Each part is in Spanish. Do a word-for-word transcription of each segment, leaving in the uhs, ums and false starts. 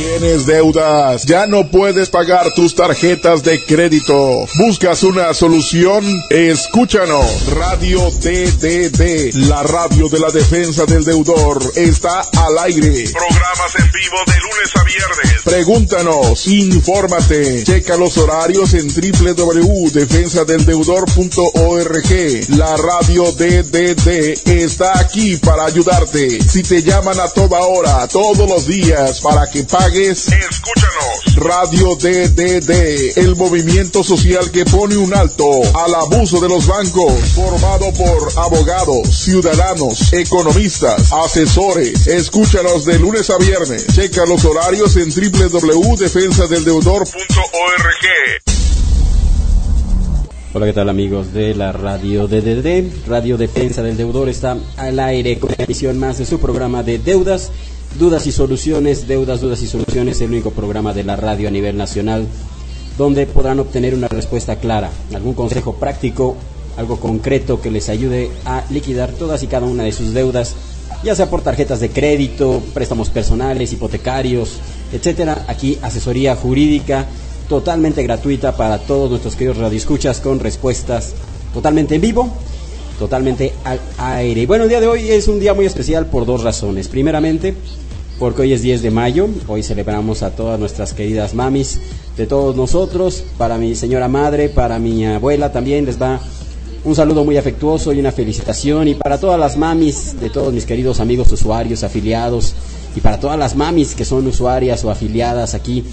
¿Tienes deudas? ¿Ya no puedes pagar tus tarjetas de crédito? ¿Buscas una solución? Escúchanos. Radio D D D, la radio de la defensa del deudor, está al aire. Programas en vivo de lunes a viernes. Pregúntanos, infórmate, checa los horarios en doble u doble u doble u punto defensa del deudor punto org. La radio D D D está aquí para ayudarte. Si te llaman a toda hora, todos los días, para que pagues, escúchanos. Radio D D D, el movimiento social que pone un alto al abuso de los bancos, formado por abogados, ciudadanos, economistas, asesores. Escúchanos de lunes a viernes. Checa los horarios en doble u doble u doble u punto defensa del deudor punto org. Hola, ¿qué tal, amigos de la radio D D D? Radio Defensa del Deudor está al aire con una emisión más de su programa de deudas, dudas y soluciones. Deudas, dudas y soluciones, el único programa de la radio a nivel nacional donde podrán obtener una respuesta clara, algún consejo práctico, algo concreto que les ayude a liquidar todas y cada una de sus deudas, ya sea por tarjetas de crédito, préstamos personales, hipotecarios, etcétera. Aquí asesoría jurídica totalmente gratuita para todos nuestros queridos radioescuchas, con respuestas totalmente en vivo, totalmente al aire. Y bueno, el día de hoy es un día muy especial por dos razones. Primeramente, porque hoy es diez de mayo, hoy celebramos a todas nuestras queridas mamis de todos nosotros. Para mi señora madre, para mi abuela también les va un saludo muy afectuoso y una felicitación. Y para todas las mamis de todos mis queridos amigos usuarios, afiliados, y para todas las mamis que son usuarias o afiliadas aquí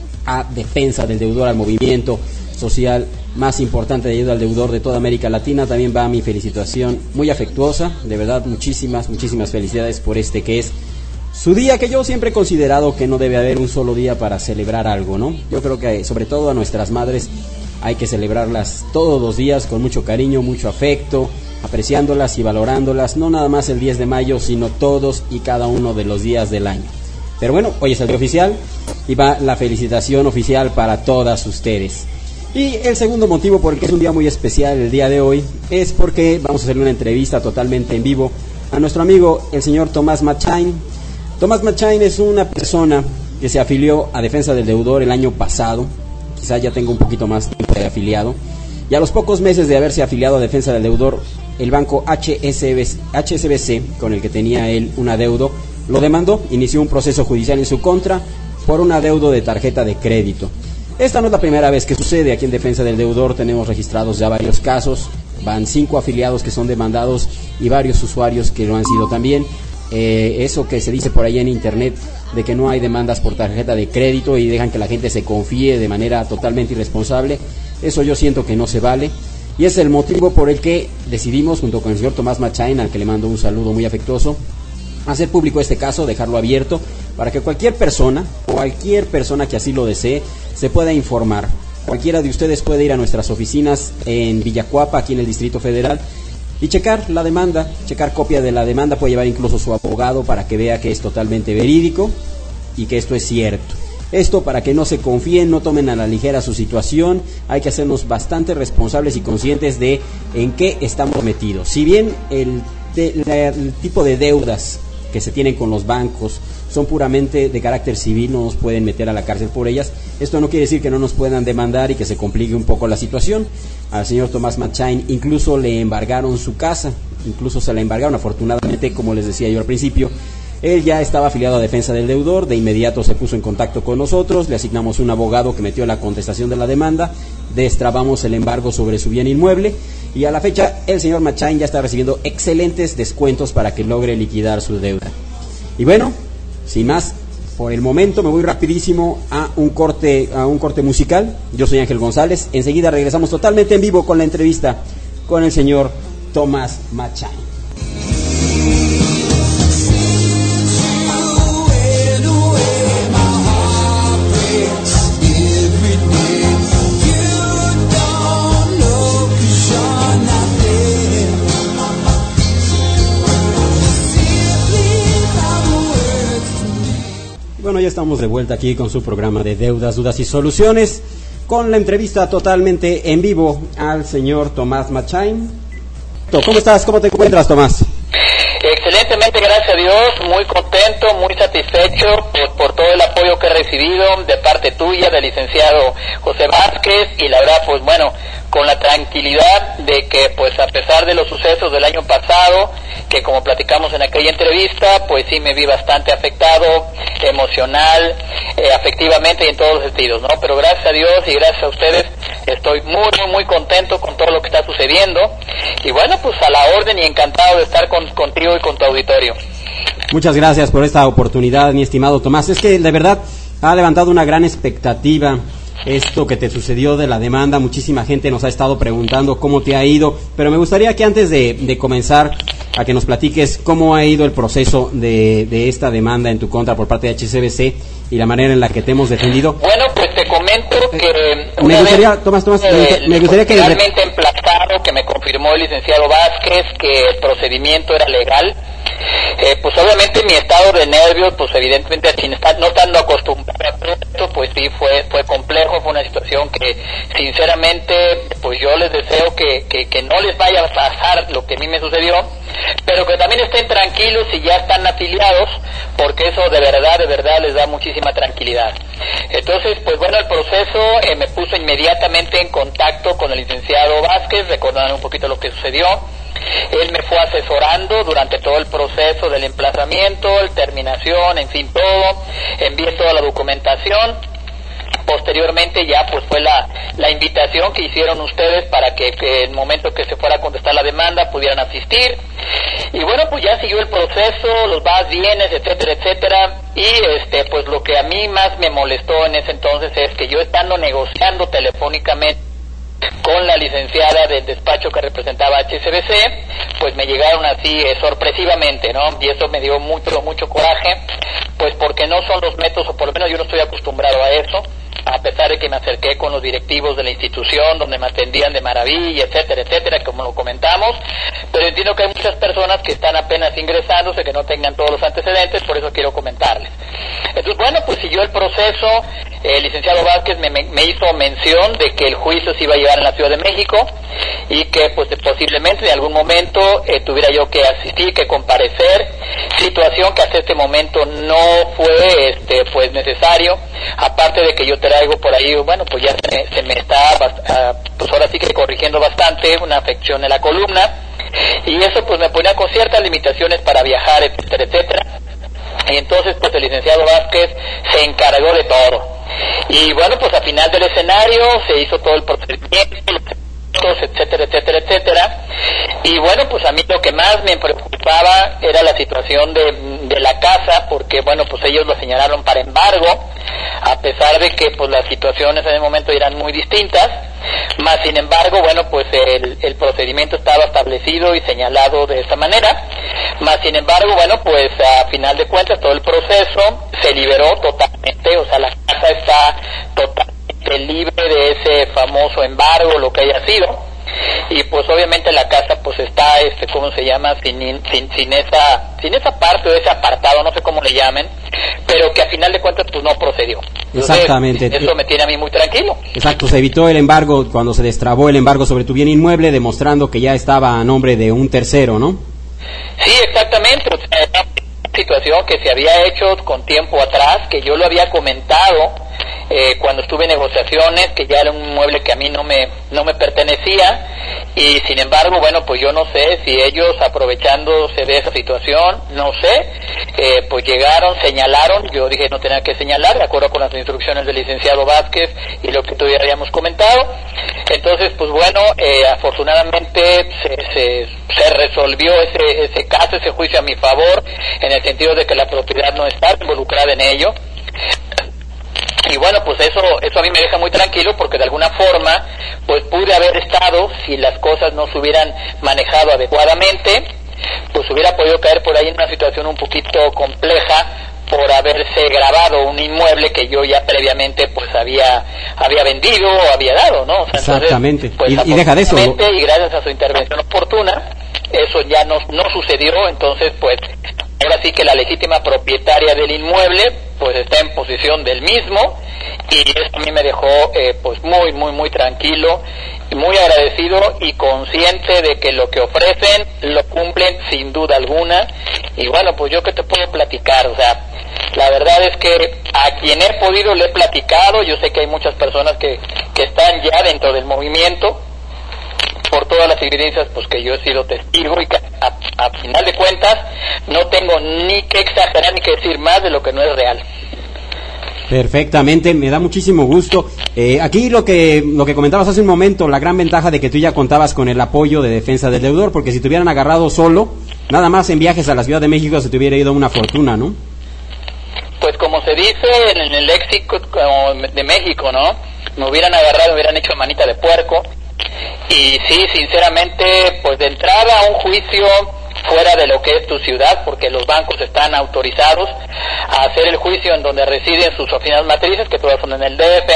a Defensa del Deudor, al movimiento social más importante de ayuda al deudor de toda América Latina, también va mi felicitación muy afectuosa. De verdad, muchísimas, muchísimas felicidades por este que es su día, que yo siempre he considerado que no debe haber un solo día para celebrar algo, ¿no? Yo creo que sobre todo a nuestras madres hay que celebrarlas todos los días con mucho cariño, mucho afecto, apreciándolas y valorándolas, no nada más el diez de mayo, sino todos y cada uno de los días del año. Pero bueno, hoy es el día oficial y va la felicitación oficial para todas ustedes. Y el segundo motivo por el que es un día muy especial el día de hoy es porque vamos a hacer una entrevista totalmente en vivo a nuestro amigo el señor Tomás Machain. Tomás Machain es una persona que se afilió a Defensa del Deudor el año pasado, quizá ya tenga un poquito más tiempo de afiliado, y a los pocos meses de haberse afiliado a Defensa del Deudor, el banco H S B C, con el que tenía él un adeudo, lo demandó, inició un proceso judicial en su contra por un adeudo de tarjeta de crédito. Esta no es la primera vez que sucede. Aquí en Defensa del Deudor tenemos registrados ya varios casos, van cinco afiliados que son demandados y varios usuarios que lo han sido también. Eh, eso que se dice por ahí en internet de que no hay demandas por tarjeta de crédito y dejan que la gente se confíe de manera totalmente irresponsable, eso yo siento que no se vale. Y es el motivo por el que decidimos, junto con el señor Tomás Machain, al que le mando un saludo muy afectuoso, hacer público este caso, dejarlo abierto para que cualquier persona, cualquier persona que así lo desee, se pueda informar. Cualquiera de ustedes puede ir a nuestras oficinas en Villacuapa, aquí en el Distrito Federal, y checar la demanda, checar copia de la demanda. Puede llevar incluso su abogado para que vea que es totalmente verídico y que esto es cierto. Esto para que no se confíen, no tomen a la ligera su situación. Hay que hacernos bastante responsables y conscientes de en qué estamos metidos. Si bien el, de, la, el tipo de deudas que se tienen con los bancos son puramente de carácter civil, no nos pueden meter a la cárcel por ellas, esto no quiere decir que no nos puedan demandar y que se complique un poco la situación. Al señor Tomás Machain incluso le embargaron su casa, incluso se la embargaron. Afortunadamente, como les decía yo al principio, él ya estaba afiliado a Defensa del Deudor, de inmediato se puso en contacto con nosotros, le asignamos un abogado que metió la contestación de la demanda, destrabamos el embargo sobre su bien inmueble y a la fecha el señor Machain ya está recibiendo excelentes descuentos para que logre liquidar su deuda. Y bueno, sin más, por el momento me voy rapidísimo a un corte, a un corte musical. Yo soy Ángel González, enseguida regresamos totalmente en vivo con la entrevista con el señor Tomás Machain. Bueno, ya estamos de vuelta aquí con su programa de deudas, dudas y soluciones, con la entrevista totalmente en vivo al señor Tomás Machain. ¿Cómo estás? ¿Cómo te encuentras, Tomás? Excelentemente, gracias a Dios, muy contento, muy satisfecho por, por todo el apoyo que he recibido de parte tuya, del licenciado José Vázquez, y la verdad, pues bueno, con la tranquilidad de que, pues a pesar de los sucesos del año pasado, que como platicamos en aquella entrevista, pues sí me vi bastante afectado, emocional, eh, afectivamente y en todos los sentidos, ¿no? Pero gracias a Dios y gracias a ustedes, estoy muy, muy, muy contento con todo lo que está sucediendo, y bueno, pues a la orden y encantado de estar con, contigo y con tu auditorio. Muchas gracias por esta oportunidad, mi estimado Tomás. Es que de verdad ha levantado una gran expectativa esto que te sucedió de la demanda. Muchísima gente nos ha estado preguntando cómo te ha ido, pero me gustaría que antes de, de comenzar a que nos platiques cómo ha ido el proceso de, de esta demanda en tu contra por parte de H C B C y la manera en la que te hemos defendido. Bueno, pues te comento que me gustaría, Tomás, Tomás, eh, me gustaría que realmente emplazado que me confirmó el licenciado Vázquez que el procedimiento era legal. Eh, pues obviamente mi estado de nervios, pues evidentemente sin estar, no estando acostumbrado a esto, pues sí fue fue complejo, fue una situación que sinceramente pues yo les deseo que, que, que no les vaya a pasar lo que a mí me sucedió, pero que también estén tranquilos si ya están afiliados, porque eso de verdad, de verdad les da muchísima tranquilidad. Entonces, pues bueno, el proceso eh, me puso inmediatamente en contacto con el licenciado Vázquez, recordando un poquito lo que sucedió. Él me fue asesorando durante todo el proceso del emplazamiento, el terminación, en fin, todo. Envié toda la documentación. Posteriormente ya pues fue la, la invitación que hicieron ustedes para que, que en el momento que se fuera a contestar la demanda pudieran asistir. Y bueno, pues ya siguió el proceso, los vas, vienes, etcétera, etcétera. Y este pues lo que a mí más me molestó en ese entonces es que yo estando negociando telefónicamente con la licenciada del despacho que representaba H C B C, pues me llegaron así eh, sorpresivamente, ¿no? Y eso me dio mucho, mucho coraje, pues porque no son los métodos, o por lo menos yo no estoy acostumbrado a eso, a pesar de que me acerqué con los directivos de la institución, donde me atendían de maravilla, etcétera, etcétera, como lo comentamos, pero entiendo que hay muchas personas que están apenas ingresándose, que no tengan todos los antecedentes, por eso quiero comentarles. Entonces, bueno, pues siguió el proceso, el licenciado Vázquez me, me hizo mención de que el juicio se iba a llevar en la Ciudad de México, y que pues posiblemente en algún momento eh, tuviera yo que asistir, que comparecer, situación que hasta este momento no fue este pues necesario, aparte de que yo traigo por ahí, bueno, pues ya se, se me está, uh, pues ahora sí que corrigiendo bastante, una afección en la columna, y eso pues me ponía con ciertas limitaciones para viajar, etcétera, etcétera. Y entonces pues el licenciado Vázquez se encargó de todo. Y bueno, pues al final del escenario se hizo todo el procedimiento, etcétera, etcétera, etcétera. Y bueno, pues a mí lo que más me preocupaba era la situación de, de la casa, porque bueno, pues ellos lo señalaron para embargo, a pesar de que pues las situaciones en el momento eran muy distintas, más sin embargo, bueno, pues el, el procedimiento estaba establecido y señalado de esta manera, más sin embargo, bueno, pues a final de cuentas todo el proceso se liberó totalmente, o sea, la casa está totalmente libre de ese famoso embargo, lo que haya sido, y pues obviamente la casa pues está, este, ¿cómo se llama? Sin, sin, sin esa, sin esa parte o ese apartado, no sé cómo le llamen, pero que a final de cuentas pues no procedió. Entonces, exactamente. Eso me tiene a mí muy tranquilo. Exacto, se evitó el embargo cuando se destrabó el embargo sobre tu bien inmueble, demostrando que ya estaba a nombre de un tercero, ¿no? Sí, exactamente. O sea, era una situación que se había hecho con tiempo atrás, que yo lo había comentado eh, cuando estuve en negociaciones, que ya era un inmueble que a mí no me no me pertenecía, y sin embargo, bueno, pues yo no sé si ellos, aprovechándose de esa situación, no sé, eh, pues llegaron, señalaron, yo dije no tenía que señalar, de acuerdo con las instrucciones del licenciado Vázquez y lo que tú ya habíamos comentado. Entonces, pues bueno, eh, afortunadamente se, se, se resolvió ese, ese caso, ese juicio a mi favor, en el sentido de que la propiedad no está involucrada en ello. Y bueno, pues eso eso a mí me deja muy tranquilo, porque de alguna forma pues pude haber estado, si las cosas no se hubieran manejado adecuadamente, pues hubiera podido caer por ahí en una situación un poquito compleja por haberse grabado un inmueble que yo ya previamente pues había había vendido o había dado, ¿no? O sea, exactamente. Entonces, pues, y, y deja de eso. Y gracias a su intervención oportuna, eso ya no, no sucedió, entonces pues ahora sí que la legítima propietaria del inmueble pues está en posesión del mismo, y eso a mí me dejó eh, pues muy muy muy tranquilo, muy agradecido y consciente de que lo que ofrecen lo cumplen sin duda alguna. Y bueno, pues yo que te puedo platicar, o sea, la verdad es que a quien he podido le he platicado. Yo sé que hay muchas personas que, que están ya dentro del movimiento, por todas las evidencias pues que yo he sido testigo, y que a, a final de cuentas no tengo ni que exagerar ni que decir más de lo que no es real. Perfectamente, me da muchísimo gusto. Eh, aquí lo que lo que comentabas hace un momento, la gran ventaja de que tú ya contabas con el apoyo de defensa del deudor, porque si te hubieran agarrado solo, nada más en viajes a la Ciudad de México se te hubiera ido una fortuna, ¿no? Pues como se dice en el léxico de México, ¿no? Me hubieran agarrado, me hubieran hecho manita de puerco. Y sí, sinceramente, pues de entrada a un juicio fuera de lo que es tu ciudad, porque los bancos están autorizados a hacer el juicio en donde residen sus oficinas matrices, que todas son en el D F,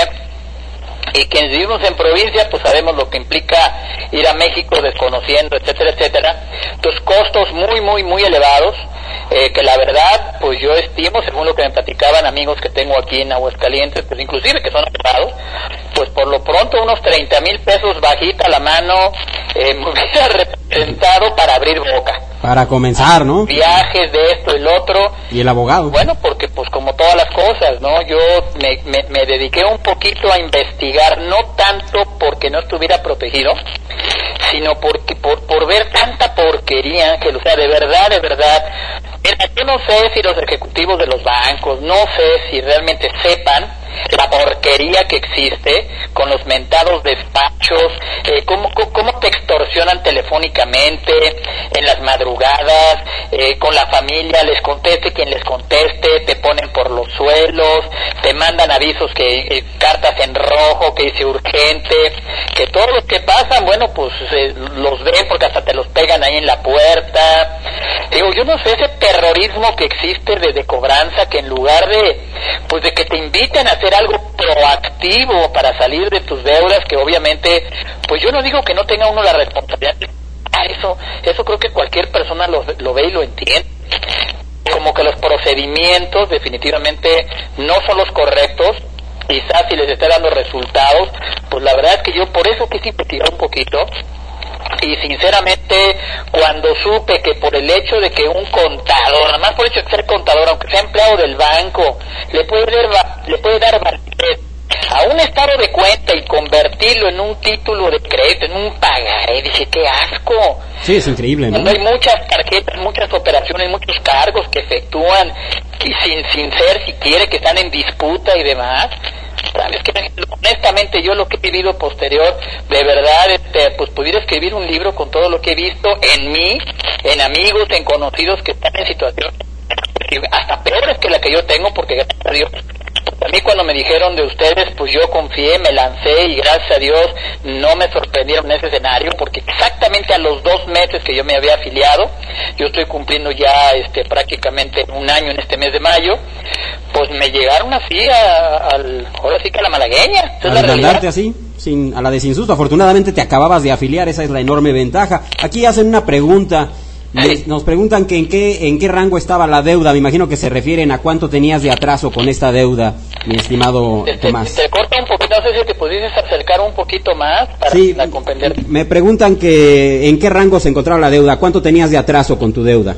y quienes vivimos en provincia pues sabemos lo que implica ir a México desconociendo, etcétera, etcétera. Entonces costos muy, muy, muy elevados, eh, que la verdad pues yo estimo, según lo que me platicaban amigos que tengo aquí en Aguascalientes, pues inclusive que son elevados, pues por lo pronto unos treinta mil pesos bajita la mano eh, me hubiera representado para abrir boca. Para comenzar, ¿no? Viajes de esto y el otro. Y el abogado. Bueno, porque pues como todas las cosas, ¿no? Yo me, me, me dediqué un poquito a investigar, no tanto porque no estuviera protegido, sino porque por, por ver tanta porquería, que o sea, de verdad, de verdad, mira, yo no sé si los ejecutivos de los bancos, no sé si realmente sepan la porquería que existe con los mentados despachos, eh, cómo, cómo, cómo te extorsionan telefónicamente en las madrugadas, eh, con la familia, les conteste quien les conteste, te ponen por los suelos, te mandan avisos, que eh, cartas en rojo, que dice urgente, que todos los que pasan, bueno, pues eh, los ven porque hasta te los pegan ahí en la puerta. Digo, yo no sé, ese terrorismo que existe de, de cobranza, que en lugar de, pues de que te inviten a hacer algo proactivo para salir de tus deudas, que obviamente, pues yo no digo que no tenga uno la responsabilidad, eso, eso creo que cualquier persona lo, lo ve y lo entiende, como que los procedimientos definitivamente no son los correctos, quizás si les esté dando resultados, pues la verdad es que yo por eso quise investigar un poquito. Y sinceramente, cuando supe que por el hecho de que un contador, nada más por el hecho de ser contador, aunque sea empleado del banco, le puede dar, le puede dar validez a un estado de cuenta y convertirlo en un título de crédito, en un pagaré, dije, qué asco. Sí, es increíble, ¿no? Cuando hay muchas tarjetas, muchas operaciones, muchos cargos que efectúan y sin, sin ser siquiera que están en disputa y demás. Sabes que honestamente yo lo que he vivido posterior, de verdad, este, pues pudiera escribir un libro con todo lo que he visto en mí, en amigos, en conocidos que están en situaciones hasta peores que la que yo tengo, porque gracias a Dios, a mí cuando me dijeron de ustedes, pues yo confié, me lancé y gracias a Dios no me sorprendieron en ese escenario, porque exactamente a los dos meses que yo me había afiliado, yo estoy cumpliendo ya este prácticamente un año en este mes de mayo, pues me llegaron así a, al, ahora sí que a la malagueña. A mandarte así, sin, a la de sin susto. Afortunadamente te acababas de afiliar, esa es la enorme ventaja. Aquí hacen una pregunta. Les, nos preguntan que en qué en qué rango estaba la deuda. Me imagino que se refieren a cuánto tenías de atraso con esta deuda, mi estimado te, Tomás. Te, te corta un poquito, no sé si te pudieses acercar un poquito más para sí, comprender. Me preguntan que en qué rango se encontraba la deuda, cuánto tenías de atraso con tu deuda.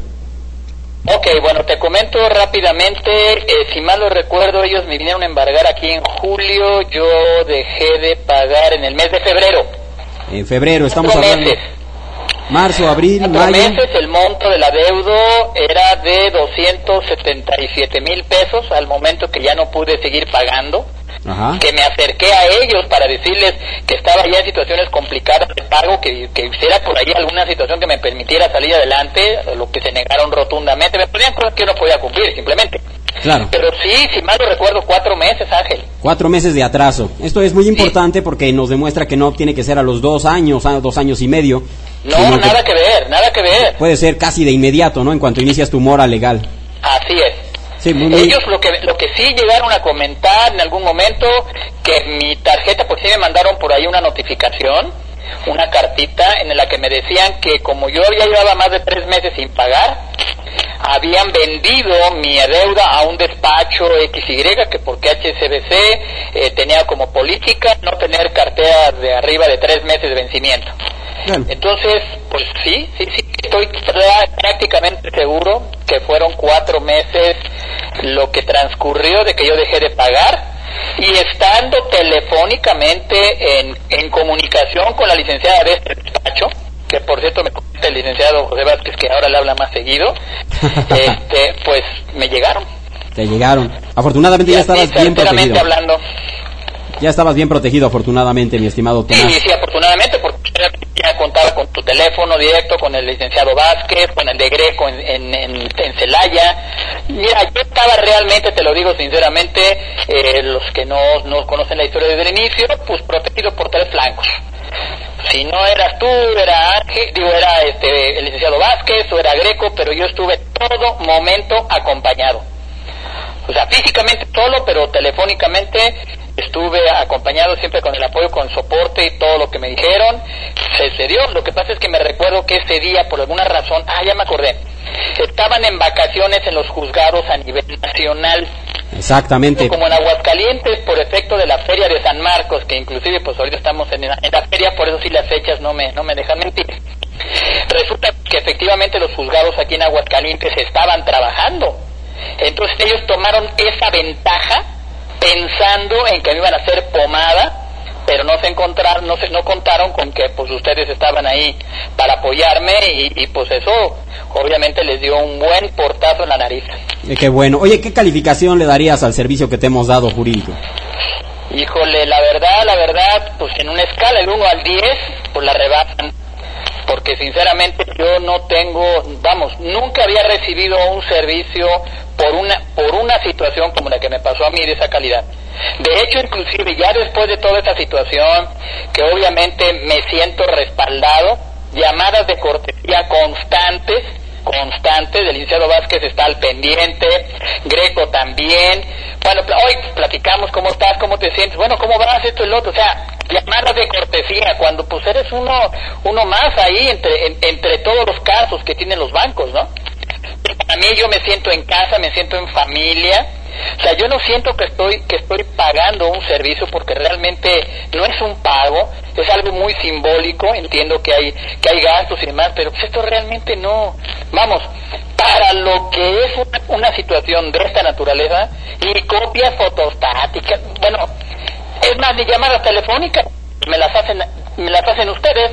Ok, bueno, te comento rápidamente, eh, si mal lo recuerdo, ellos me vinieron a embargar aquí en julio, yo dejé de pagar en el mes de febrero. En febrero, estamos Cuatro hablando. Meses. Marzo, abril, Cuatro mayo. meses, el monto del adeudo era de doscientos setenta y siete mil pesos al momento que ya no pude seguir pagando. Ajá. Que me acerqué a ellos para decirles que estaba ya en situaciones complicadas de pago, que, que hiciera por ahí alguna situación que me permitiera salir adelante, lo que se negaron rotundamente. Me ponían cosas que yo no podía cumplir, simplemente. Claro. Pero sí, si mal no recuerdo, cuatro meses, Ángel. Cuatro meses de atraso. Esto es muy importante, sí, porque nos demuestra que no tiene que ser a los dos años, a dos años y medio. No, nada que, que ver, nada que ver. Puede ser casi de inmediato, ¿no? En cuanto inicias tu mora legal. Así es. Sí, muy, muy... Ellos lo que lo que sí llegaron a comentar en algún momento, que mi tarjeta, pues sí me mandaron por ahí una notificación, una cartita en la que me decían que como yo ya llevaba más de tres meses sin pagar, habían vendido mi deuda a un despacho X Y, que porque H S B C eh, tenía como política no tener cartera de arriba de tres meses de vencimiento. Bien. Entonces, pues sí, sí, sí, estoy prácticamente seguro que fueron cuatro meses lo que transcurrió de que yo dejé de pagar, y estando telefónicamente en, en comunicación con la licenciada de este despacho, que por cierto me comenta el licenciado José Vázquez que ahora le habla más seguido, este, pues me llegaron. Te llegaron. Afortunadamente ya, ya estabas bien protegido. Hablando. Ya estabas bien protegido, afortunadamente, mi estimado Tomás. Sí, sí, afortunadamente, porque ya contaba con tu teléfono directo, con el licenciado Vázquez, con el de Greco en, en, en, en Celaya. Mira, yo estaba realmente, te lo digo sinceramente, eh, los que no, no conocen la historia desde el inicio, pues protegido por tres flancos. Si no eras tú, era Ángel, digo, era este, el licenciado Vázquez o era Greco, pero yo estuve todo momento acompañado. O sea, físicamente solo, pero telefónicamente estuve acompañado siempre con el apoyo, con soporte y todo lo que me dijeron. Se, se dio. Lo que pasa es que me recuerdo que ese día, por alguna razón, ah, ya me acordé, estaban en vacaciones en los juzgados a nivel nacional. Exactamente. Como en Aguascalientes, por efecto de la Feria de San Marcos, que inclusive pues ahorita estamos en, en la feria, por eso sí las fechas no me, no me dejan mentir. Resulta que efectivamente los juzgados aquí en Aguascalientes estaban trabajando. Entonces ellos tomaron esa ventaja pensando en que me iban a hacer pomada, pero no se encontraron, no se, no contaron con que pues ustedes estaban ahí para apoyarme y, y pues eso obviamente les dio un buen portazo en la nariz. Eh, qué bueno. Oye, ¿qué calificación le darías al servicio que te hemos dado jurídico? Híjole, la verdad, la verdad, pues en una escala del uno al diez, pues la rebasan. Porque sinceramente yo no tengo, vamos, nunca había recibido un servicio por una por una situación como la que me pasó a mí de esa calidad. De hecho, inclusive ya después de toda esta situación, que obviamente me siento respaldado, llamadas de cortesía constantes, constantes, el licenciado Vázquez está al pendiente, Greco también. Bueno, hoy platicamos, ¿cómo estás? ¿Cómo te sientes? Bueno, ¿cómo vas? Esto y lo otro. O sea, llamadas de cortesía, cuando pues eres uno uno más ahí entre en, entre todos los casos que tienen los bancos, ¿no? A mí yo me siento en casa, me siento en familia. O sea, yo no siento que estoy que estoy pagando un servicio, porque realmente no es un pago, es algo muy simbólico. Entiendo que hay que hay gastos y demás, pero pues esto realmente no, vamos, para lo que es una, una situación de esta naturaleza, y copias fotostáticas, bueno, es más, ni llamadas telefónicas me las hacen me las hacen ustedes.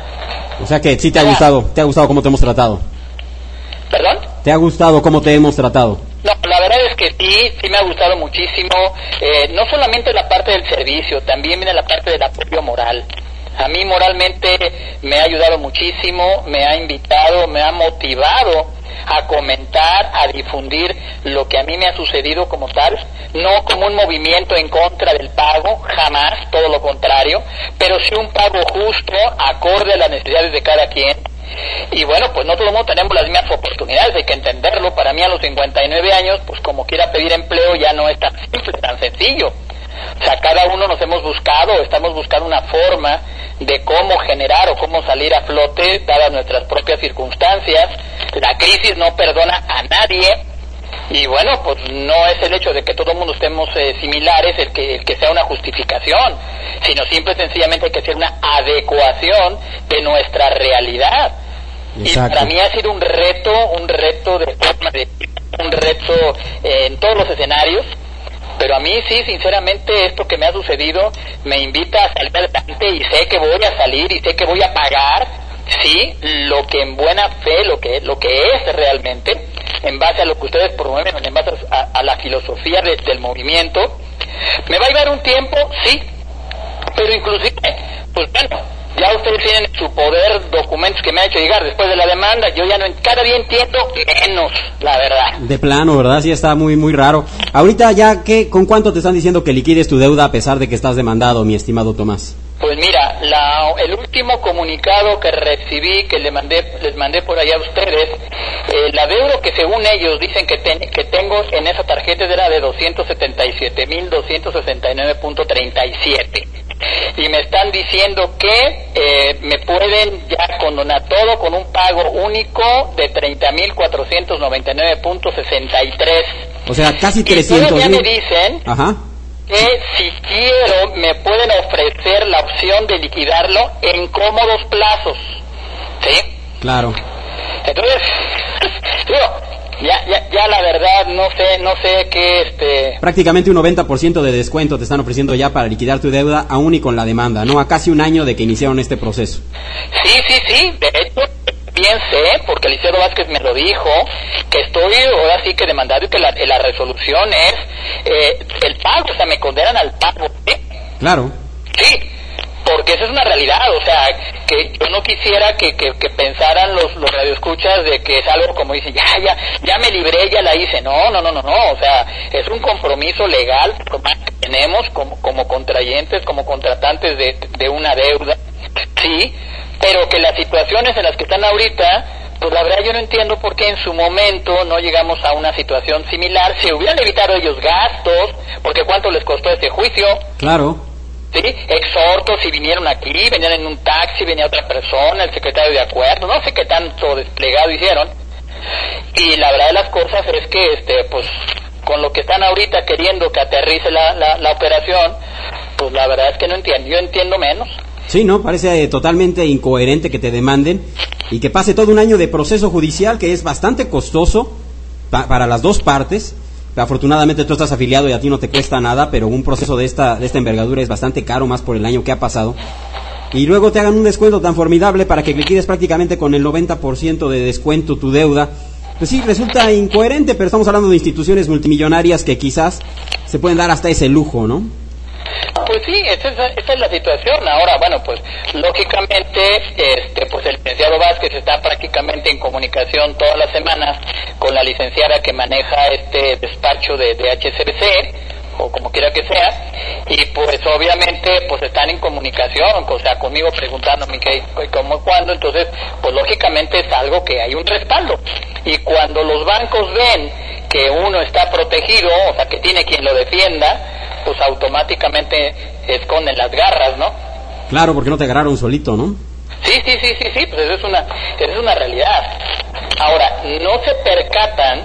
O sea que sí te ha gustado, te ha gustado cómo te hemos tratado. ¿Perdón? ¿Te ha gustado cómo te hemos tratado? No, la verdad es que sí, sí me ha gustado muchísimo, eh, no solamente la parte del servicio, también viene la parte del apoyo moral. A mí moralmente me ha ayudado muchísimo, me ha invitado, me ha motivado a comentar, a difundir lo que a mí me ha sucedido como tal, no como un movimiento en contra del pago, jamás, todo lo contrario, pero sí un pago justo, acorde a las necesidades de cada quien. Y bueno, pues no todo el mundo tenemos las mismas oportunidades, hay que entenderlo. Para mí a los cincuenta y nueve años, pues como quiera pedir empleo ya no es tan simple, tan sencillo. O sea, cada uno nos hemos buscado, estamos buscando una forma de cómo generar o cómo salir a flote dadas nuestras propias circunstancias. La crisis no perdona a nadie. Y bueno, pues no es el hecho de que todo el mundo estemos eh, similares el que, el que sea una justificación, sino simple y sencillamente hay que hacer una adecuación de nuestra realidad. Exacto. Y para mí ha sido un reto, un reto de forma de un reto eh, en todos los escenarios, pero a mí sí, sinceramente, esto que me ha sucedido me invita a salir adelante, y sé que voy a salir y sé que voy a pagar, sí, lo que en buena fe, lo que lo que es realmente, en base a lo que ustedes promueven, en base a, a la filosofía de, del movimiento. Me va a llevar un tiempo, sí, pero inclusive, pues bueno, ya ustedes tienen en su poder documentos que me ha hecho llegar después de la demanda. Yo ya no, cada día entiendo menos, la verdad. De plano, ¿verdad? Sí, está muy muy raro. Ahorita ya, ¿qué, ¿con cuánto te están diciendo que liquides tu deuda a pesar de que estás demandado, mi estimado Tomás? Pues mira, la, el último comunicado que recibí, que le mandé, les mandé por allá a ustedes, eh, la deuda que según ellos dicen que, ten, que tengo en esa tarjeta era de doscientos setenta y siete mil doscientos sesenta y nueve punto treinta y siete. y me están diciendo que eh, me pueden ya condonar todo con un pago único de treinta mil cuatrocientos noventa y nueve punto sesenta y tres. O sea, casi trescientos mil. Y mil. me dicen Ajá. que si quiero me pueden ofrecer la opción de liquidarlo en cómodos plazos. ¿Sí? Claro. Entonces, digo, ya, ya, ya la verdad no sé, no sé qué, este... Prácticamente un noventa por ciento de descuento te están ofreciendo ya para liquidar tu deuda, aún y con la demanda, ¿no? A casi un año de que iniciaron este proceso. Sí, sí, sí, de hecho, bien sé, porque Eliseo Vázquez me lo dijo, que estoy ahora sí que demandado y que la, la resolución es eh, el pago, o sea, me condenan al pago, ¿sí? Claro. Sí, porque esa es una realidad, o sea, que yo no quisiera que, que, que pensaran los, los radioescuchas de que es algo como dicen, ya, ya, ya me libré, ya la hice. No, no, no, no, no, o sea, es un compromiso legal que tenemos como, como contrayentes, como contratantes de, de una deuda, sí, pero que las situaciones en las que están ahorita, pues la verdad yo no entiendo por qué en su momento no llegamos a una situación similar, se hubieran evitado ellos gastos, porque cuánto les costó este juicio. Claro. Sí, exhorto, si vinieron aquí, venían en un taxi, venía otra persona, el secretario de acuerdo, no sé qué tanto desplegado hicieron. Y la verdad de las cosas es que, este, pues, con lo que están ahorita queriendo que aterrice la, la, la operación, pues la verdad es que no entiendo, yo entiendo menos. Sí, ¿no? Parece totalmente incoherente que te demanden y que pase todo un año de proceso judicial que es bastante costoso pa- para las dos partes. Afortunadamente tú estás afiliado y a ti no te cuesta nada, pero un proceso de esta de esta envergadura es bastante caro, más por el año que ha pasado. Y luego te hagan un descuento tan formidable para que liquides prácticamente con el noventa por ciento de descuento tu deuda. Pues sí, resulta incoherente, pero estamos hablando de instituciones multimillonarias que quizás se pueden dar hasta ese lujo, ¿no? Pues sí, esa es, esa es la situación. Ahora, bueno, pues lógicamente, este, pues el licenciado Vázquez está prácticamente en comunicación todas las semanas con la licenciada que maneja este despacho de, de H C B C, o como quiera que sea, y pues obviamente pues están en comunicación, o sea, conmigo preguntándome qué, cómo, cuándo, entonces pues lógicamente es algo que hay un respaldo, y cuando los bancos ven que uno está protegido, o sea, que tiene quien lo defienda, pues automáticamente esconden las garras, ¿no? Claro, porque no te agarraron solito, ¿no? Sí, sí, sí, sí, sí, pues eso es una, eso es una realidad. Ahora, no se percatan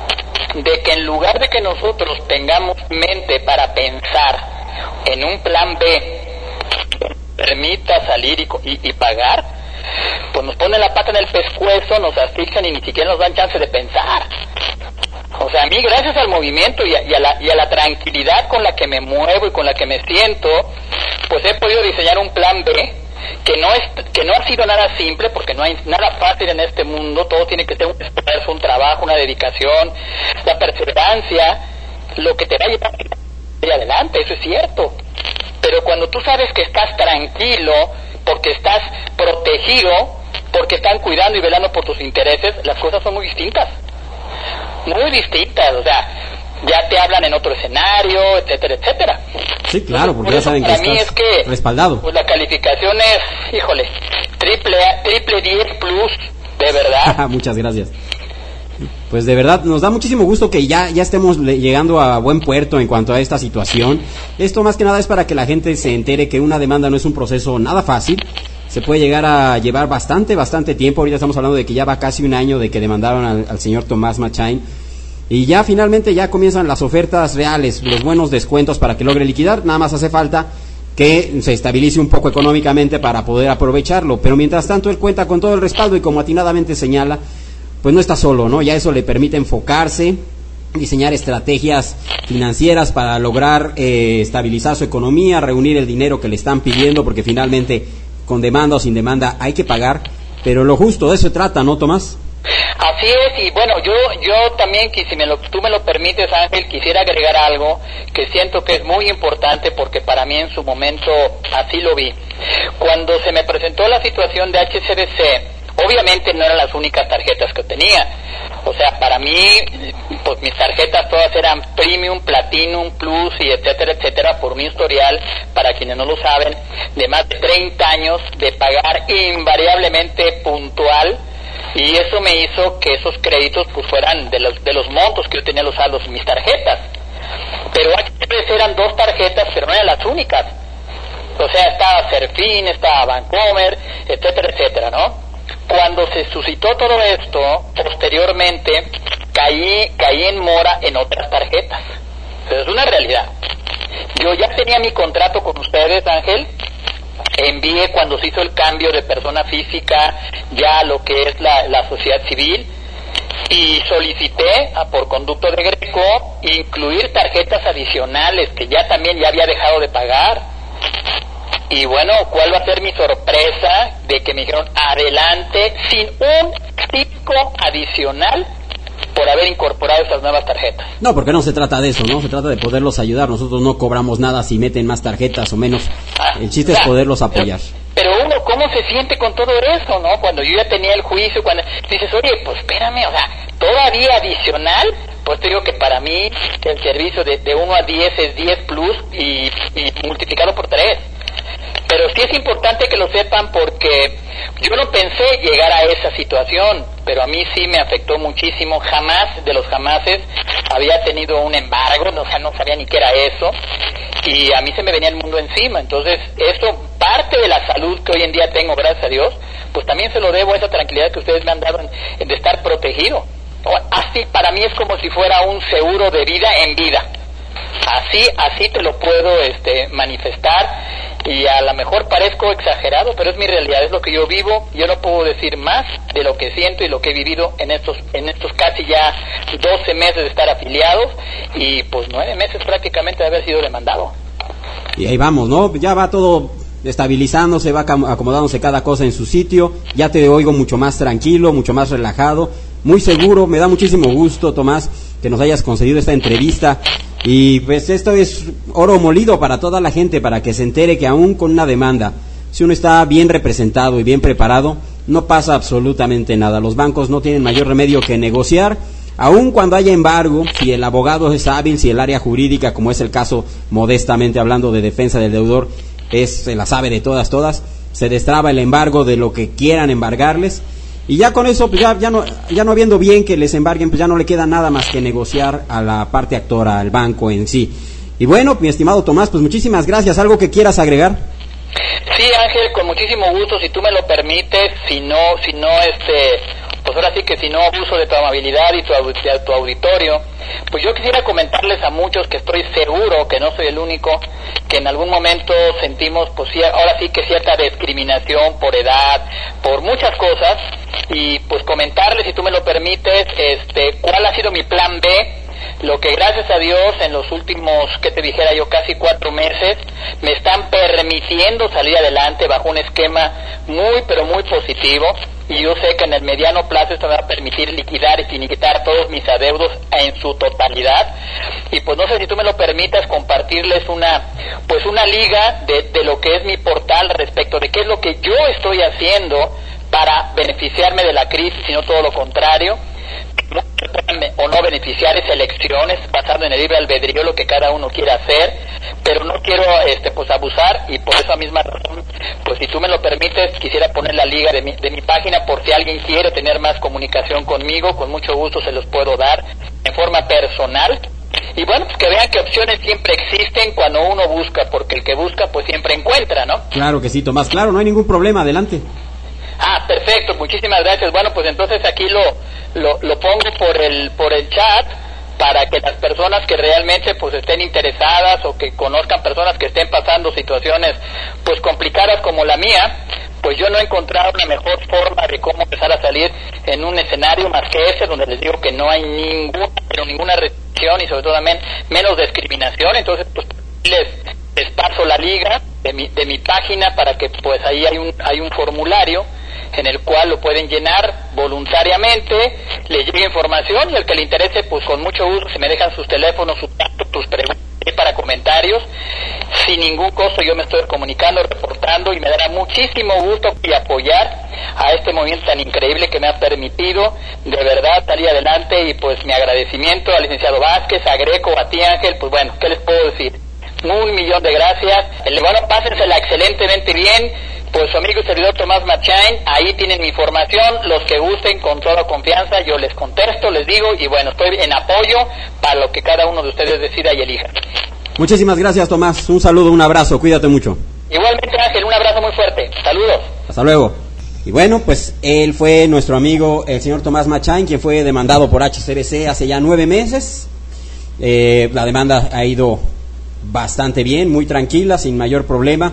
de que en lugar de que nosotros tengamos mente para pensar en un plan B que permita salir y, y, y pagar, pues nos ponen la pata en el pescuezo, nos asfixian y ni siquiera nos dan chance de pensar. O sea, a mí, gracias al movimiento y a, y, a la, y a la tranquilidad con la que me muevo y con la que me siento, pues he podido diseñar un plan B que no es que no ha sido nada simple, porque no hay nada fácil en este mundo. Todo tiene que ser un esfuerzo, un trabajo, una dedicación, la perseverancia, lo que te va a llevar adelante, eso es cierto. Pero cuando tú sabes que estás tranquilo, porque estás protegido, porque están cuidando y velando por tus intereses, las cosas son muy distintas. Muy distintas, o sea, ya te hablan en otro escenario, etcétera, etcétera. Sí, claro, porque ya saben que para mí estás es que, respaldado. Pues la calificación es, híjole, triple A, triple diez plus, de verdad. Muchas gracias. Pues de verdad nos da muchísimo gusto que ya ya estemos llegando a buen puerto en cuanto a esta situación. Esto más que nada es para que la gente se entere que una demanda no es un proceso nada fácil. Se puede llegar a llevar bastante, bastante tiempo. Ahorita estamos hablando de que ya va casi un año de que demandaron al, al señor Tomás Machain. Y ya finalmente ya comienzan las ofertas reales, los buenos descuentos para que logre liquidar. Nada más hace falta que se estabilice un poco económicamente para poder aprovecharlo. Pero mientras tanto él cuenta con todo el respaldo y como atinadamente señala, pues no está solo, ¿no? Ya eso le permite enfocarse, diseñar estrategias financieras para lograr eh, estabilizar su economía, reunir el dinero que le están pidiendo, porque finalmente con demanda o sin demanda hay que pagar, pero lo justo, de eso se trata, ¿no, Tomás? Así es, y bueno, yo yo también, si me lo, tú me lo permites, Ángel, quisiera agregar algo que siento que es muy importante, porque para mí en su momento así lo vi. Cuando se me presentó la situación de H C B C, obviamente no eran las únicas tarjetas que tenía. O sea, para mí, pues mis tarjetas todas eran Premium, Platinum, Plus y etcétera, etcétera, por mi historial, para quienes no lo saben, de más de treinta años de pagar invariablemente puntual, y eso me hizo que esos créditos pues fueran de los de los montos que yo tenía los saldos en mis tarjetas. Pero H C B C eran dos tarjetas, pero no eran las únicas. O sea, estaba Serfín, estaba Vancomer, etcétera, etcétera, ¿no? Cuando se suscitó todo esto, posteriormente, caí, caí en mora en otras tarjetas. Pero es una realidad. Yo ya tenía mi contrato con ustedes, Ángel. Envié cuando se hizo el cambio de persona física ya a lo que es la, la sociedad civil. Y solicité, a, por conducto de Greco, incluir tarjetas adicionales que ya también ya había dejado de pagar. Y bueno, ¿cuál va a ser mi sorpresa? De que me dijeron, adelante, sin un cinco adicional por haber incorporado estas nuevas tarjetas. No, porque no se trata de eso, ¿no? Se trata de poderlos ayudar. Nosotros no cobramos nada si meten más tarjetas o menos. Ah, el chiste ya, es poderlos apoyar. Pero, pero uno, ¿cómo se siente con todo eso, no? Cuando yo ya tenía el juicio, cuando dices, oye, pues espérame, o sea, todavía adicional, pues te digo que para mí el servicio de, de uno a diez es diez plus y, y multiplicado por tres. Pero sí es importante que lo sepan porque yo no pensé llegar a esa situación, pero a mí sí me afectó muchísimo. Jamás de los jamases había tenido un embargo, no, o sea, no sabía ni qué era eso, y a mí se me venía el mundo encima. Entonces, eso, parte de la salud que hoy en día tengo, gracias a Dios, pues también se lo debo a esa tranquilidad que ustedes me han dado en, en de estar protegido. Así, para mí es como si fuera un seguro de vida en vida. Así, así te lo puedo este, manifestar. Y a lo mejor parezco exagerado, pero es mi realidad, es lo que yo vivo. Yo no puedo decir más de lo que siento y lo que he vivido en estos en estos casi ya doce meses de estar afiliados y pues nueve meses prácticamente de haber sido demandado. Y ahí vamos, ¿no? Ya va todo estabilizándose, va acomodándose cada cosa en su sitio. Ya te oigo mucho más tranquilo, mucho más relajado, muy seguro. Me da muchísimo gusto, Tomás, que nos hayas concedido esta entrevista. Y pues esto es oro molido para toda la gente, para que se entere que aún con una demanda, si uno está bien representado y bien preparado, no pasa absolutamente nada. Los bancos no tienen mayor remedio que negociar, aun cuando haya embargo. Si el abogado es hábil, si el área jurídica, como es el caso modestamente hablando de defensa del deudor, es se la sabe de todas, todas, se destraba el embargo de lo que quieran embargarles. Y ya con eso, pues ya, ya no ya no habiendo bien que les embarguen, pues ya no le queda nada más que negociar a la parte actora, al banco en sí. Y bueno, mi estimado Tomás, pues muchísimas gracias. ¿Algo que quieras agregar? Sí, Ángel, con muchísimo gusto, si tú me lo permites, si no, si no, este, pues ahora sí que si no abuso de tu amabilidad y tu, de tu auditorio, pues yo quisiera comentarles a muchos que estoy seguro que no soy el único, que en algún momento sentimos, pues ahora sí que cierta discriminación por edad, por muchas cosas, y pues comentarles, si tú me lo permites, este, cuál ha sido mi plan B, lo que gracias a Dios en los últimos, que te dijera yo, casi cuatro meses, me están permitiendo salir adelante bajo un esquema muy, pero muy positivo, y yo sé que en el mediano plazo esto me va a permitir liquidar y finiquitar todos mis adeudos en su totalidad. Y pues no sé si tú me lo permitas compartirles una, pues una liga de, de lo que es mi portal respecto de qué es lo que yo estoy haciendo para beneficiarme de la crisis, sino todo lo contrario, o no beneficiar es elecciones basado en el libre albedrío, lo que cada uno quiera hacer, pero no quiero este pues abusar, y por esa misma razón, pues si tú me lo permites, quisiera poner la liga de mi, de mi página por si alguien quiere tener más comunicación conmigo, con mucho gusto se los puedo dar en forma personal. Y bueno, pues que vean que opciones siempre existen cuando uno busca, porque el que busca pues siempre encuentra, ¿no? Claro que sí, Tomás, claro, no hay ningún problema, adelante. Ah, perfecto, muchísimas gracias. Bueno, pues entonces aquí lo, lo, lo pongo por el, por el chat para que las personas que realmente pues estén interesadas o que conozcan personas que estén pasando situaciones pues complicadas como la mía, pues yo no he encontrado una mejor forma de cómo empezar a salir en un escenario más que ese, donde les digo que no hay ninguna, pero ninguna restricción y sobre todo también menos discriminación. Entonces pues les, les paso la liga de mi, de mi página para que pues ahí hay un, hay un formulario en el cual lo pueden llenar voluntariamente, les llega información y al que le interese, pues con mucho gusto, si me dejan sus teléfonos, sus datos, tus preguntas para comentarios, sin ningún costo yo me estoy comunicando, reportando, y me dará muchísimo gusto y apoyar a este movimiento tan increíble que me ha permitido de verdad salir adelante. Y pues mi agradecimiento al licenciado Vázquez, a Greco, a ti Ángel, pues bueno, ¿qué les puedo decir? Un millón de gracias. Bueno, pásensela excelentemente bien. Pues su amigo y servidor Tomás Machain, ahí tienen mi información, los que gusten con toda confianza, yo les contesto, les digo, y bueno, estoy en apoyo para lo que cada uno de ustedes decida y elija. Muchísimas gracias, Tomás, un saludo, un abrazo, cuídate mucho. Igualmente. Saludos. Hasta luego. Y bueno, pues él fue nuestro amigo, el señor Tomás Machain, quien fue demandado por H C B C hace ya nueve meses. Eh, la demanda ha ido bastante bien, muy tranquila, sin mayor problema.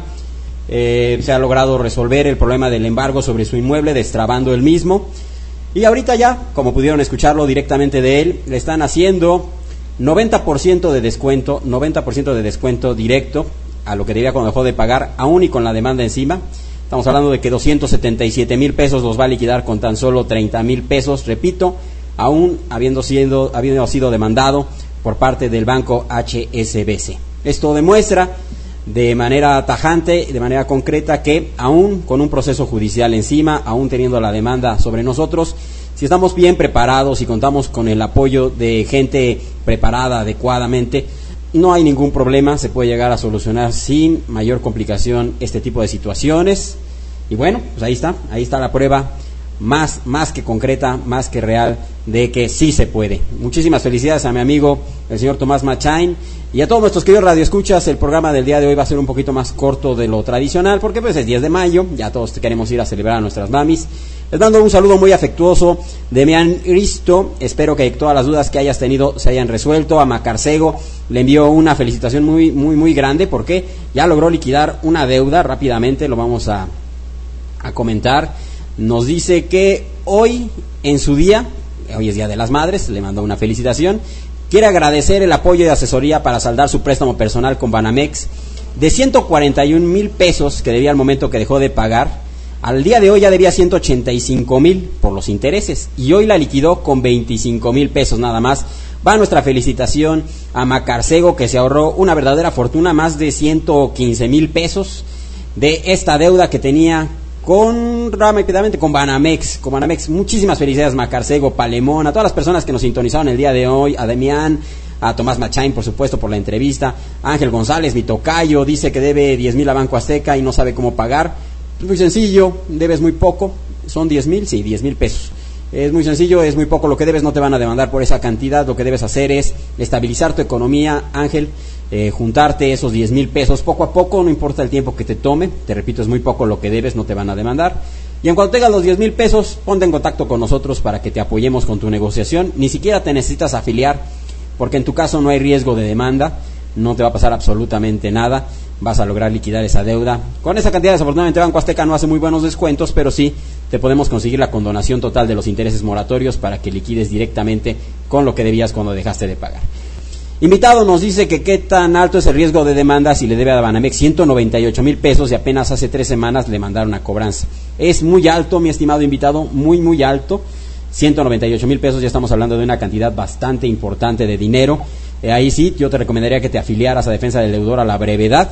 Eh, se ha logrado resolver el problema del embargo sobre su inmueble, destrabando el mismo. Y ahorita ya, como pudieron escucharlo directamente de él, le están haciendo noventa por ciento de descuento, noventa por ciento de descuento directo a lo que debía cuando dejó de pagar, aún y con la demanda encima. Estamos hablando de que doscientos setenta y siete mil pesos los va a liquidar con tan solo treinta mil pesos, repito, aún habiendo sido, habiendo sido demandado por parte del banco H S B C. Esto demuestra de manera tajante, de manera concreta, que aún con un proceso judicial encima, aún teniendo la demanda sobre nosotros, si estamos bien preparados y contamos con el apoyo de gente preparada adecuadamente, no hay ningún problema, se puede llegar a solucionar sin mayor complicación este tipo de situaciones. Y bueno, pues ahí está, ahí está la prueba más, más que concreta, más que real, de que sí se puede. Muchísimas felicidades a mi amigo, el señor Tomás Machain, y a todos nuestros queridos radioescuchas. El programa del día de hoy va a ser un poquito más corto de lo tradicional, porque pues es diez de mayo, ya todos queremos ir a celebrar a nuestras mamis. Les mando un saludo muy afectuoso de Mian Risto. Espero que todas las dudas que hayas tenido se hayan resuelto. A Macarcego le envío una felicitación muy, muy, muy grande, porque ya logró liquidar una deuda rápidamente. Lo vamos a, a comentar. Nos dice que hoy, en su día, hoy es Día de las Madres, le mando una felicitación. Quiere agradecer el apoyo de asesoría para saldar su préstamo personal con Banamex de ciento cuarenta y un mil pesos que debía al momento que dejó de pagar. Al día de hoy ya debía ciento ochenta y cinco mil por los intereses, y hoy la liquidó con veinticinco mil pesos nada más. Va nuestra felicitación a Macarcego, que se ahorró una verdadera fortuna, más de ciento quince mil pesos de esta deuda que tenía con rápidamente con Banamex, con Banamex. Muchísimas felicidades, Macarcego, Palemón, a todas las personas que nos sintonizaron el día de hoy, a Demián, a Tomás Machain, por supuesto, por la entrevista. Ángel González, mi tocayo, dice que debe diez mil a Banco Azteca y no sabe cómo pagar. Muy sencillo, debes muy poco, son diez mil, sí, diez mil pesos. Es muy sencillo, es muy poco lo que debes, no te van a demandar por esa cantidad. Lo que debes hacer es estabilizar tu economía, Ángel, eh, juntarte esos diez mil pesos poco a poco, no importa el tiempo que te tome. Te repito, es muy poco lo que debes, no te van a demandar. Y en cuanto tengas los diez mil pesos, ponte en contacto con nosotros para que te apoyemos con tu negociación. Ni siquiera te necesitas afiliar, porque en tu caso no hay riesgo de demanda, no te va a pasar absolutamente nada. Vas a lograr liquidar esa deuda. Con esa cantidad, desafortunadamente, Banco Azteca no hace muy buenos descuentos, pero sí te podemos conseguir la condonación total de los intereses moratorios para que liquides directamente con lo que debías cuando dejaste de pagar. Invitado nos dice que qué tan alto es el riesgo de demanda si le debe a Banamex ciento noventa y ocho mil pesos y apenas hace tres semanas le mandaron a cobranza. Es muy alto, mi estimado invitado, muy, muy alto. ciento noventa y ocho mil pesos, ya estamos hablando de una cantidad bastante importante de dinero. Eh, ahí sí, yo te recomendaría que te afiliaras a Defensa del Deudor a la brevedad,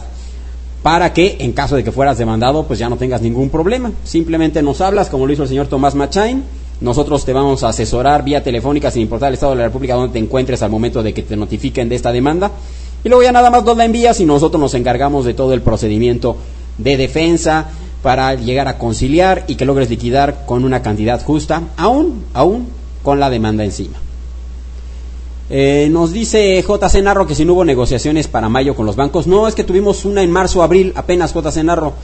para que en caso de que fueras demandado, pues ya no tengas ningún problema. Simplemente nos hablas, como lo hizo el señor Tomás Machain. Nosotros te vamos a asesorar vía telefónica, sin importar el estado de la República donde te encuentres al momento de que te notifiquen de esta demanda. Y luego ya nada más nos la envías y nosotros nos encargamos de todo el procedimiento de defensa para llegar a conciliar y que logres liquidar con una cantidad justa, aún, aún con la demanda encima. Eh, nos dice J C Narro que si no hubo negociaciones para mayo con los bancos. No, es que tuvimos una en marzo, abril, apenas, J C Narro.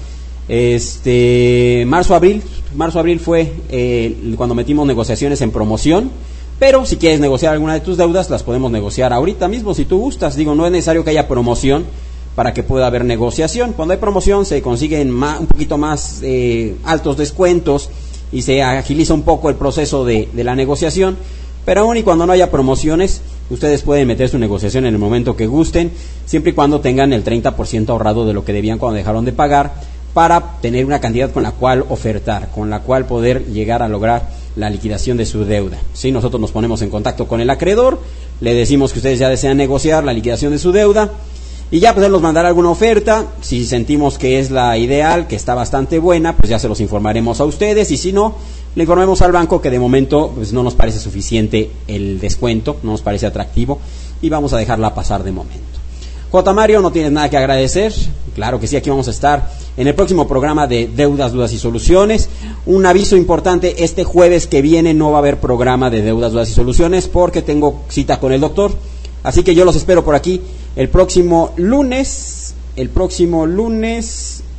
Este, marzo, abril, marzo, abril fue eh, cuando metimos negociaciones en promoción. Pero si quieres negociar alguna de tus deudas, las podemos negociar ahorita mismo si tú gustas. Digo, no es necesario que haya promoción para que pueda haber negociación. Cuando hay promoción se consiguen más, un poquito más eh, altos descuentos y se agiliza un poco el proceso de, de la negociación. Pero aún y cuando no haya promociones, ustedes pueden meter su negociación en el momento que gusten, siempre y cuando tengan el treinta por ciento ahorrado de lo que debían cuando dejaron de pagar, para tener una cantidad con la cual ofertar, con la cual poder llegar a lograr la liquidación de su deuda. ¿Sí? Nosotros nos ponemos en contacto con el acreedor, le decimos que ustedes ya desean negociar la liquidación de su deuda, y ya podemos mandar alguna oferta. Si sentimos que es la ideal, que está bastante buena, pues ya se los informaremos a ustedes, y si no, le informemos al banco que de momento pues no nos parece suficiente el descuento, no nos parece atractivo, y vamos a dejarla pasar de momento. J. Mario, no tienes nada que agradecer. Claro que sí, aquí vamos a estar en el próximo programa de Deudas, Dudas y Soluciones. Un aviso importante, este jueves que viene no va a haber programa de Deudas, Dudas y Soluciones porque tengo cita con el doctor, así que yo los espero por aquí el próximo lunes, el próximo lunes,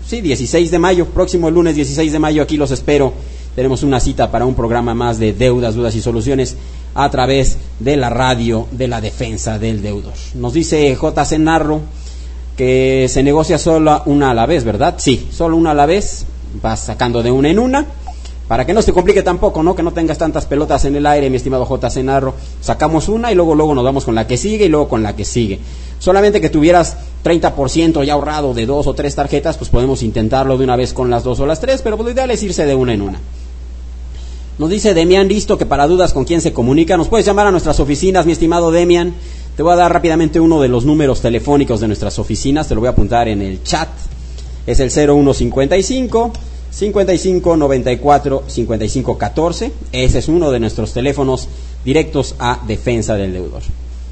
sí, dieciséis de mayo, próximo lunes dieciséis de mayo, aquí los espero. Tenemos una cita para un programa más de deudas, dudas y soluciones a través de la radio de la defensa del deudor. Nos dice J C Narro que se negocia solo una a la vez, ¿verdad? Sí, solo una a la vez, vas sacando de una en una, para que no se complique tampoco, ¿no? Que no tengas tantas pelotas en el aire, mi estimado J C Narro. Sacamos una y luego luego nos vamos con la que sigue y luego con la que sigue. Solamente que tuvieras treinta por ciento ya ahorrado de dos o tres tarjetas, pues podemos intentarlo de una vez con las dos o las tres, pero lo ideal es irse de una en una. Nos dice Demian Listo que para dudas con quién se comunica, nos puedes llamar a nuestras oficinas, mi estimado Demian. Te voy a dar rápidamente uno de los números telefónicos de nuestras oficinas, te lo voy a apuntar en el chat. Es el cero uno cincuenta y cinco, cincuenta y cinco noventa y cuatro, cincuenta y cinco catorce. Ese es uno de nuestros teléfonos directos a defensa del deudor.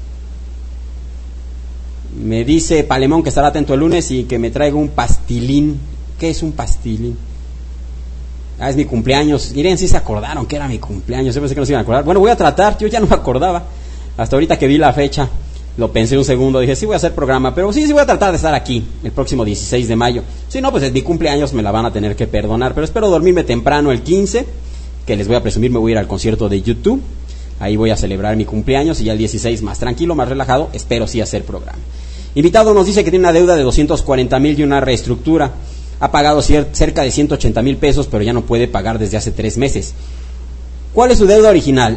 Me dice Palemón que estará atento el lunes y que me traiga un pastilín. ¿Qué es un pastilín? Ah, es mi cumpleaños. Miren, si se acordaron que era mi cumpleaños. Yo pensé que no se iban a acordar. Bueno, voy a tratar. Yo ya no me acordaba. Hasta ahorita que vi la fecha, lo pensé un segundo. Dije, sí voy a hacer programa. Pero sí, sí voy a tratar de estar aquí el próximo dieciséis de mayo. Si no, pues es mi cumpleaños, me la van a tener que perdonar. Pero espero dormirme temprano el quince, que les voy a presumir, me voy a ir al concierto de YouTube. Ahí voy a celebrar mi cumpleaños y ya el dieciséis más tranquilo, más relajado. Espero sí hacer programa. Invitado nos dice que tiene una deuda de doscientos cuarenta mil y una reestructura. Ha pagado cerca de ciento ochenta mil pesos, pero ya no puede pagar desde hace tres meses. ¿Cuál es su deuda original?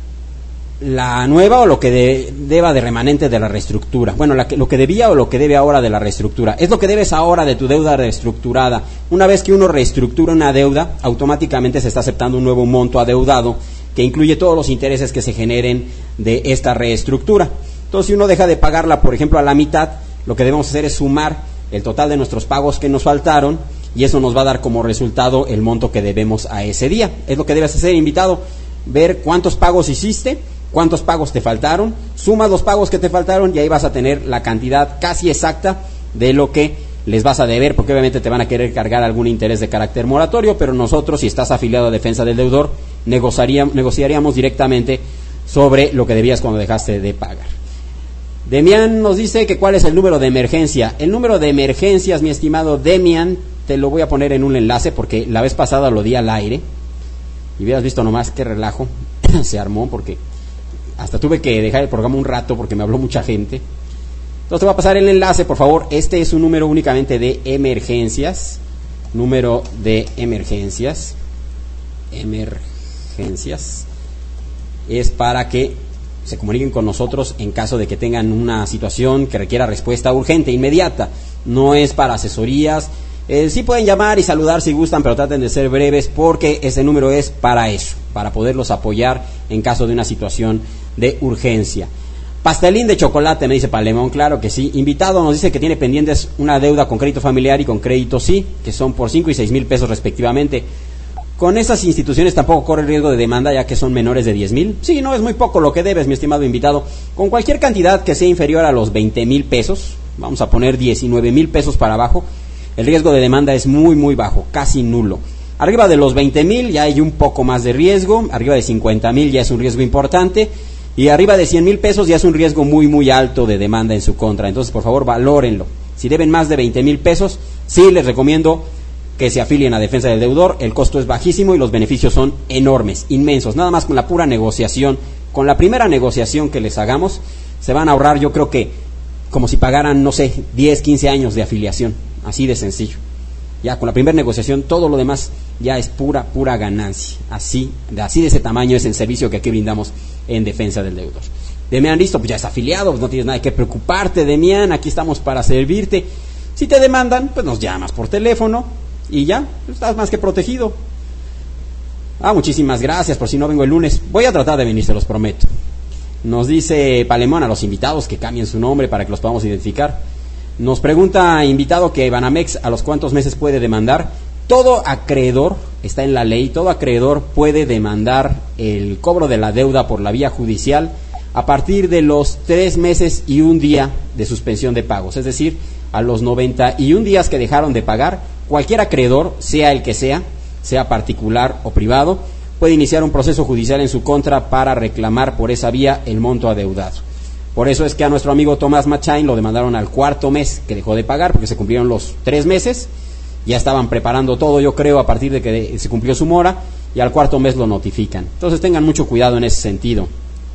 ¿La nueva o lo que de, deba de remanente de la reestructura? Bueno, la que, lo que debía o lo que debe ahora de la reestructura. Es lo que debes ahora de tu deuda reestructurada. Una vez que uno reestructura una deuda, automáticamente se está aceptando un nuevo monto adeudado que incluye todos los intereses que se generen de esta reestructura. Entonces, si uno deja de pagarla, por ejemplo, a la mitad, lo que debemos hacer es sumar el total de nuestros pagos que nos faltaron y eso nos va a dar como resultado el monto que debemos a ese día. Es lo que debes hacer, invitado, ver cuántos pagos hiciste, cuántos pagos te faltaron, sumas los pagos que te faltaron y ahí vas a tener la cantidad casi exacta de lo que les vas a deber, porque obviamente te van a querer cargar algún interés de carácter moratorio, pero nosotros, si estás afiliado a Defensa del Deudor, negociaríamos, negociaríamos directamente sobre lo que debías cuando dejaste de pagar. Demian nos dice que cuál es el número de emergencia. El número de emergencias, mi estimado Demian, te lo voy a poner en un enlace porque la vez pasada lo di al aire y hubieras visto nomás qué relajo se armó, porque hasta tuve que dejar el programa un rato porque me habló mucha gente. Entonces te voy a pasar el enlace, por favor. Este es un número únicamente de emergencias. Número de emergencias. Emergencias. Es para que se comuniquen con nosotros en caso de que tengan una situación que requiera respuesta urgente, inmediata. No es para asesorías. Eh, sí pueden llamar y saludar si gustan, pero traten de ser breves porque ese número es para eso, para poderlos apoyar en caso de una situación de urgencia. Pastelín de chocolate, me dice Palemón, claro que sí. Invitado nos dice que tiene pendientes una deuda con crédito familiar y con crédito sí, que son por cinco y seis mil pesos respectivamente. Con esas instituciones tampoco corre el riesgo de demanda, ya que son menores de diez mil. Sí, no, es muy poco lo que debes, mi estimado invitado. Con cualquier cantidad que sea inferior a los veinte mil pesos, vamos a poner diecinueve mil pesos para abajo, el riesgo de demanda es muy, muy bajo, casi nulo. Arriba de los veinte mil ya hay un poco más de riesgo, arriba de cincuenta mil ya es un riesgo importante, y arriba de cien mil pesos ya es un riesgo muy, muy alto de demanda en su contra. Entonces, por favor, valórenlo. Si deben más de veinte mil pesos, sí les recomiendo que se afilien a Defensa del Deudor. El costo es bajísimo y los beneficios son enormes, inmensos. Nada más con la pura negociación, con la primera negociación que les hagamos, se van a ahorrar, yo creo que como si pagaran, no sé, diez, quince años de afiliación, así de sencillo. Ya con la primera negociación, todo lo demás ya es pura, pura ganancia. Así, de, así de ese tamaño es el servicio que aquí brindamos en Defensa del Deudor. Demian, listo, pues ya está afiliado, pues no tienes nada que preocuparte, Demian, aquí estamos para servirte. Si te demandan, pues nos llamas por teléfono y ya, estás más que protegido. Ah, muchísimas gracias, por si no vengo el lunes. Voy a tratar de venir, se los prometo. Nos dice Palemón a los invitados que cambien su nombre para que los podamos identificar. Nos pregunta invitado que Banamex a los cuántos meses puede demandar. Todo acreedor, está en la ley, todo acreedor puede demandar el cobro de la deuda por la vía judicial a partir de los tres meses y un día de suspensión de pagos. Es decir, a los noventa y un días que dejaron de pagar, cualquier acreedor, sea el que sea, sea particular o privado, puede iniciar un proceso judicial en su contra para reclamar por esa vía el monto adeudado. Por eso es que a nuestro amigo Tomás Machain lo demandaron al cuarto mes que dejó de pagar, porque se cumplieron los tres meses, ya estaban preparando todo, yo creo, a partir de que se cumplió su mora, y al cuarto mes lo notifican. Entonces tengan mucho cuidado en ese sentido.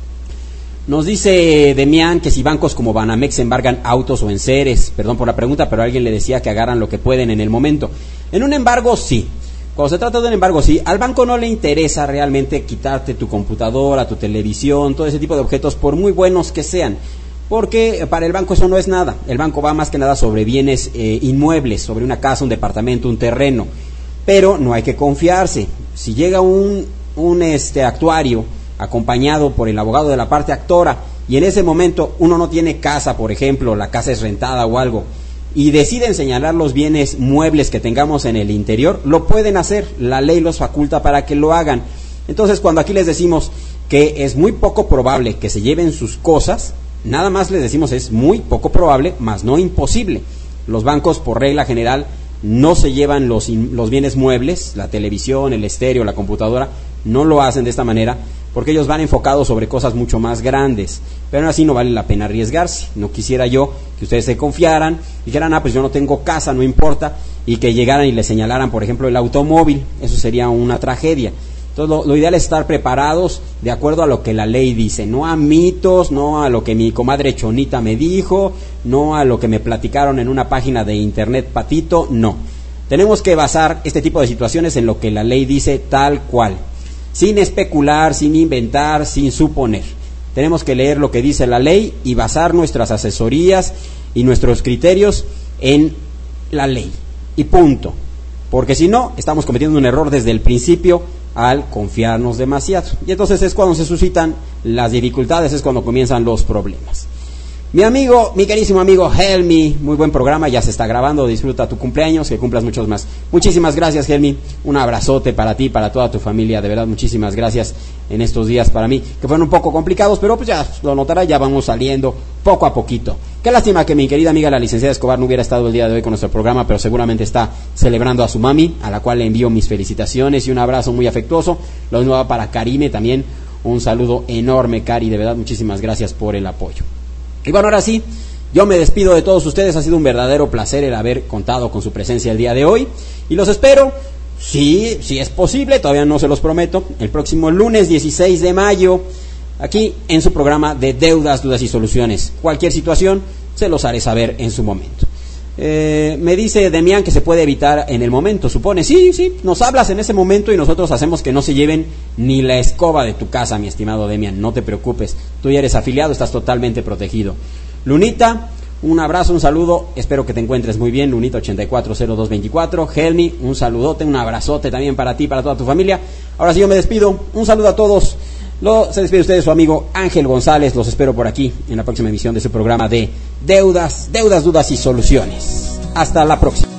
Nos dice Demián que si bancos como Banamex embargan autos o enseres. Perdón por la pregunta, pero alguien le decía que agarran lo que pueden en el momento. En un embargo, sí. Cuando se trata de un embargo, sí. Al banco no le interesa realmente quitarte tu computadora, tu televisión, todo ese tipo de objetos, por muy buenos que sean. Porque para el banco eso no es nada. El banco va más que nada sobre bienes eh, inmuebles, sobre una casa, un departamento, un terreno. Pero no hay que confiarse. Si llega un, un este, actuario acompañado por el abogado de la parte actora, y en ese momento uno no tiene casa, por ejemplo, la casa es rentada o algo, y deciden señalar los bienes muebles que tengamos en el interior, lo pueden hacer, la ley los faculta para que lo hagan. Entonces, cuando aquí les decimos que es muy poco probable que se lleven sus cosas, nada más les decimos es muy poco probable, más no imposible. Los bancos, por regla general, no se llevan los, los bienes muebles, la televisión, el estéreo, la computadora, no lo hacen de esta manera, porque ellos van enfocados sobre cosas mucho más grandes, pero aún así no vale la pena arriesgarse. No quisiera yo que ustedes se confiaran y dijeran, ah, pues yo no tengo casa, no importa, y que llegaran y le señalaran, por ejemplo, el automóvil. Eso sería una tragedia. Entonces lo, lo ideal es estar preparados de acuerdo a lo que la ley dice, no a mitos, no a lo que mi comadre Chonita me dijo, no a lo que me platicaron en una página de internet patito, no. Tenemos que basar este tipo de situaciones en lo que la ley dice tal cual, sin especular, sin inventar, sin suponer. Tenemos que leer lo que dice la ley y basar nuestras asesorías y nuestros criterios en la ley. Y punto. Porque si no, estamos cometiendo un error desde el principio al confiarnos demasiado. Y entonces es cuando se suscitan las dificultades, es cuando comienzan los problemas. Mi amigo, mi querísimo amigo Helmi, muy buen programa, ya se está grabando, disfruta tu cumpleaños, que cumplas muchos más. Muchísimas gracias, Helmi, un abrazote para ti, para toda tu familia, de verdad, muchísimas gracias en estos días para mí, que fueron un poco complicados, pero pues ya lo notará, ya vamos saliendo poco a poquito. Qué lástima que mi querida amiga la licenciada Escobar no hubiera estado el día de hoy con nuestro programa, pero seguramente está celebrando a su mami, a la cual le envío mis felicitaciones y un abrazo muy afectuoso. Lo mismo va para Karime también, un saludo enorme, Cari, de verdad, muchísimas gracias por el apoyo. Y bueno, ahora sí, yo me despido de todos ustedes, ha sido un verdadero placer el haber contado con su presencia el día de hoy, y los espero, sí, sí es posible, todavía no se los prometo, el próximo lunes dieciséis de mayo, aquí en su programa de Deudas, Dudas y Soluciones. Cualquier situación se los haré saber en su momento. Eh, me dice Demián que se puede evitar en el momento, supone, sí, sí, nos hablas en ese momento y nosotros hacemos que no se lleven ni la escoba de tu casa, mi estimado Demián, no te preocupes, tú ya eres afiliado, estás totalmente protegido. Lunita, un abrazo, un saludo, espero que te encuentres muy bien, Lunita ochenta y cuatro cero dos veinticuatro, Helmi, un saludote, un abrazote también para ti, para toda tu familia. Ahora sí yo me despido, un saludo a todos. Lo, se despide usted de su amigo Ángel González. Los espero por aquí en la próxima emisión de su programa de Deudas, Deudas, Dudas y Soluciones. Hasta la próxima.